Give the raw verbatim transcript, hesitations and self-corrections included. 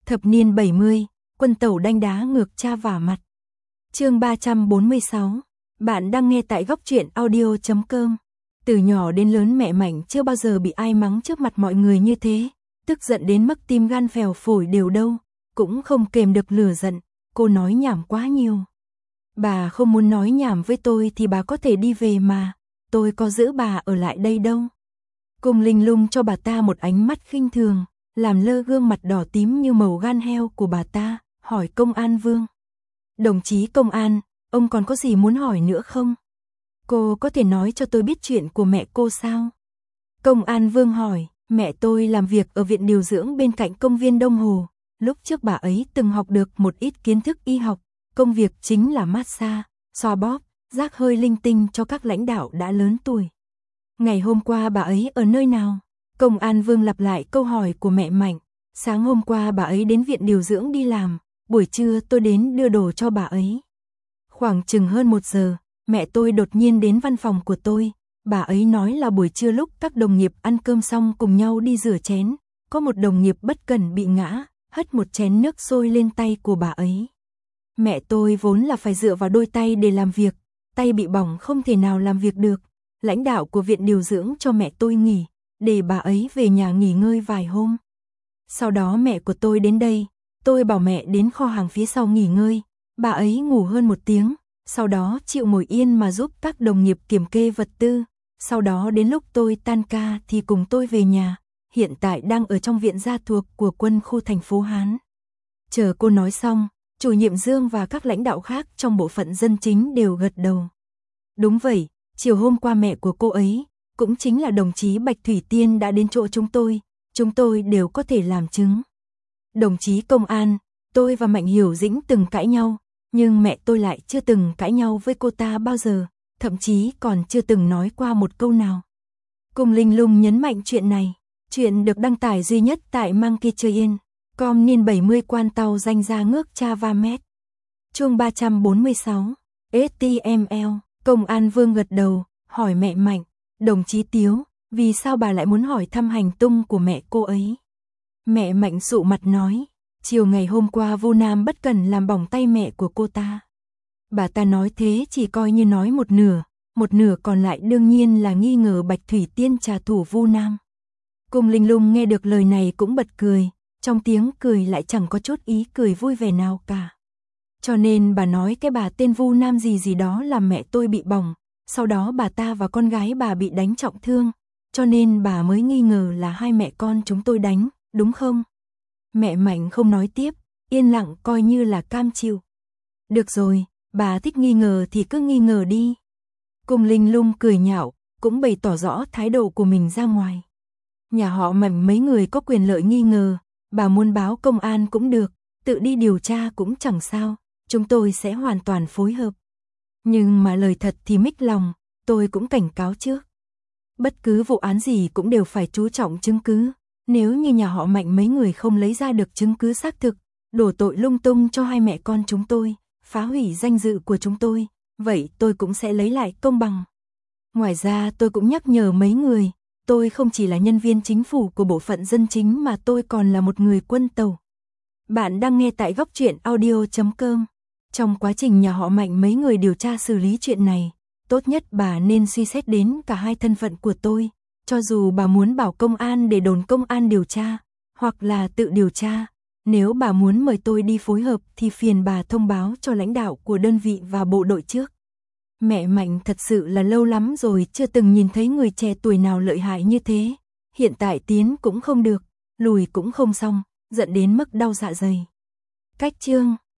Thập niên bảy mươi, quân tẩu đanh đá ngược cha vả mặt. Chương ba trăm bốn mươi sáu. Bạn đang nghe tại góc truyện audio chấm com. Từ nhỏ đến lớn mẹ Mạnh chưa bao giờ bị ai mắng trước mặt mọi người như thế, tức giận đến mức tim gan phèo phổi đều đâu, cũng không kềm được lửa giận, cô nói nhảm quá nhiều. Bà không muốn nói nhảm với tôi thì bà có thể đi về mà, tôi có giữ bà ở lại đây đâu. Cung Linh Lung cho bà ta một ánh mắt khinh thường, làm lơ gương mặt đỏ tím như màu gan heo của bà ta, hỏi Công An Vương. Đồng chí Công An, ông còn có gì muốn hỏi nữa không? Cô có thể nói cho tôi biết chuyện của mẹ cô sao? Công An Vương hỏi, mẹ tôi làm việc ở viện điều dưỡng bên cạnh công viên Đông Hồ. Lúc trước bà ấy từng học được một ít kiến thức y học, công việc chính là massage, xoa bóp, rác hơi linh tinh cho các lãnh đạo đã lớn tuổi. Ngày hôm qua bà ấy ở nơi nào? Công An Vương lặp lại câu hỏi của mẹ Mạnh. Sáng hôm qua bà ấy đến viện điều dưỡng đi làm, buổi trưa tôi đến đưa đồ cho bà ấy. Khoảng chừng hơn một giờ, mẹ tôi đột nhiên đến văn phòng của tôi. Bà ấy nói là buổi trưa lúc các đồng nghiệp ăn cơm xong cùng nhau đi rửa chén, có một đồng nghiệp bất cẩn bị ngã, hất một chén nước sôi lên tay của bà ấy. Mẹ tôi vốn là phải dựa vào đôi tay để làm việc, tay bị bỏng không thể nào làm việc được. Lãnh đạo của viện điều dưỡng cho mẹ tôi nghỉ, để bà ấy về nhà nghỉ ngơi vài hôm. Sau đó mẹ của tôi đến đây, tôi bảo mẹ đến kho hàng phía sau nghỉ ngơi, bà ấy ngủ hơn một tiếng, sau đó chịu ngồi yên mà giúp các đồng nghiệp kiểm kê vật tư, sau đó đến lúc tôi tan ca thì cùng tôi về nhà, hiện tại đang ở trong viện gia thuộc của quân khu thành phố Hán. Chờ cô nói xong, chủ nhiệm Dương và các lãnh đạo khác trong bộ phận dân chính đều gật đầu. Đúng vậy, chiều hôm qua mẹ của cô ấy, cũng chính là đồng chí Bạch Thủy Tiên đã đến chỗ chúng tôi, chúng tôi đều có thể làm chứng. Đồng chí Công An, tôi và Mạnh Hiểu Dĩnh từng cãi nhau, nhưng mẹ tôi lại chưa từng cãi nhau với cô ta bao giờ, thậm chí còn chưa từng nói qua một câu nào. Cung Linh Lung nhấn mạnh chuyện này, chuyện được đăng tải duy nhất tại Monkey Chơi Yên, com niên bảy mươi quan tàu danh ra ngước cha va mét. Chương ba trăm bốn mươi sáu, ét tê em lờ, Công An Vương gật đầu, hỏi mẹ Mạnh, đồng chí Tiếu, vì sao bà lại muốn hỏi thăm hành tung của mẹ cô ấy? Mẹ Mạnh sụ mặt nói, chiều ngày hôm qua Vu Nam bất cẩn làm bỏng tay mẹ của cô ta. Bà ta nói thế chỉ coi như nói một nửa, một nửa còn lại đương nhiên là nghi ngờ Bạch Thủy Tiên trả thù Vu Nam. Cung Linh Lung nghe được lời này cũng bật cười, trong tiếng cười lại chẳng có chút ý cười vui vẻ nào cả. Cho nên bà nói cái bà tên Vu Nam gì gì đó làm mẹ tôi bị bỏng, sau đó bà ta và con gái bà bị đánh trọng thương, cho nên bà mới nghi ngờ là hai mẹ con chúng tôi đánh, đúng không? Mẹ Mạnh không nói tiếp, yên lặng coi như là cam chịu. Được rồi, bà thích nghi ngờ thì cứ nghi ngờ đi. Cung Linh Lung cười nhạo, cũng bày tỏ rõ thái độ của mình ra ngoài. Nhà họ Mạnh mấy người có quyền lợi nghi ngờ, bà muốn báo công an cũng được, tự đi điều tra cũng chẳng sao, chúng tôi sẽ hoàn toàn phối hợp. Nhưng mà lời thật thì mích lòng, tôi cũng cảnh cáo trước. Bất cứ vụ án gì cũng đều phải chú trọng chứng cứ, nếu như nhà họ Mạnh mấy người không lấy ra được chứng cứ xác thực, đổ tội lung tung cho hai mẹ con chúng tôi, phá hủy danh dự của chúng tôi, vậy tôi cũng sẽ lấy lại công bằng. Ngoài ra tôi cũng nhắc nhở mấy người, tôi không chỉ là nhân viên chính phủ của bộ phận dân chính mà tôi còn là một người quân tàu. Bạn đang nghe tại góc truyện audio chấm com. Trong quá trình nhà họ Mạnh mấy người điều tra xử lý chuyện này, tốt nhất bà nên suy xét đến cả hai thân phận của tôi, cho dù bà muốn bảo công an để đồn công an điều tra, hoặc là tự điều tra, nếu bà muốn mời tôi đi phối hợp thì phiền bà thông báo cho lãnh đạo của đơn vị và bộ đội trước. Mẹ Mạnh thật sự là lâu lắm rồi chưa từng nhìn thấy người trẻ tuổi nào lợi hại như thế, hiện tại tiến cũng không được, lùi cũng không xong, giận đến mức đau dạ dày. Cách chương